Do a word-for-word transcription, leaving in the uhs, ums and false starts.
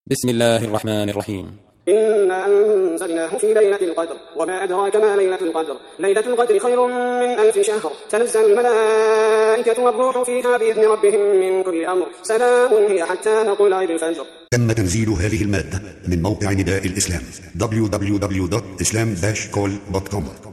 بسم الله الرحمن الرحيم. إنا أنزلناه في ليلة القدر وما أدراك ما ليلة القدر ليلة القدر خير من ألف شهر تنزل الملائكة والروح فيها بإذن ربهم من كل أمر سلام هي حتى مطلع الفجر. تم تنزيل هذه المادة من موقع نداء الإسلام دبليو دبليو دبليو دوت إسلام داش كول دوت كوم.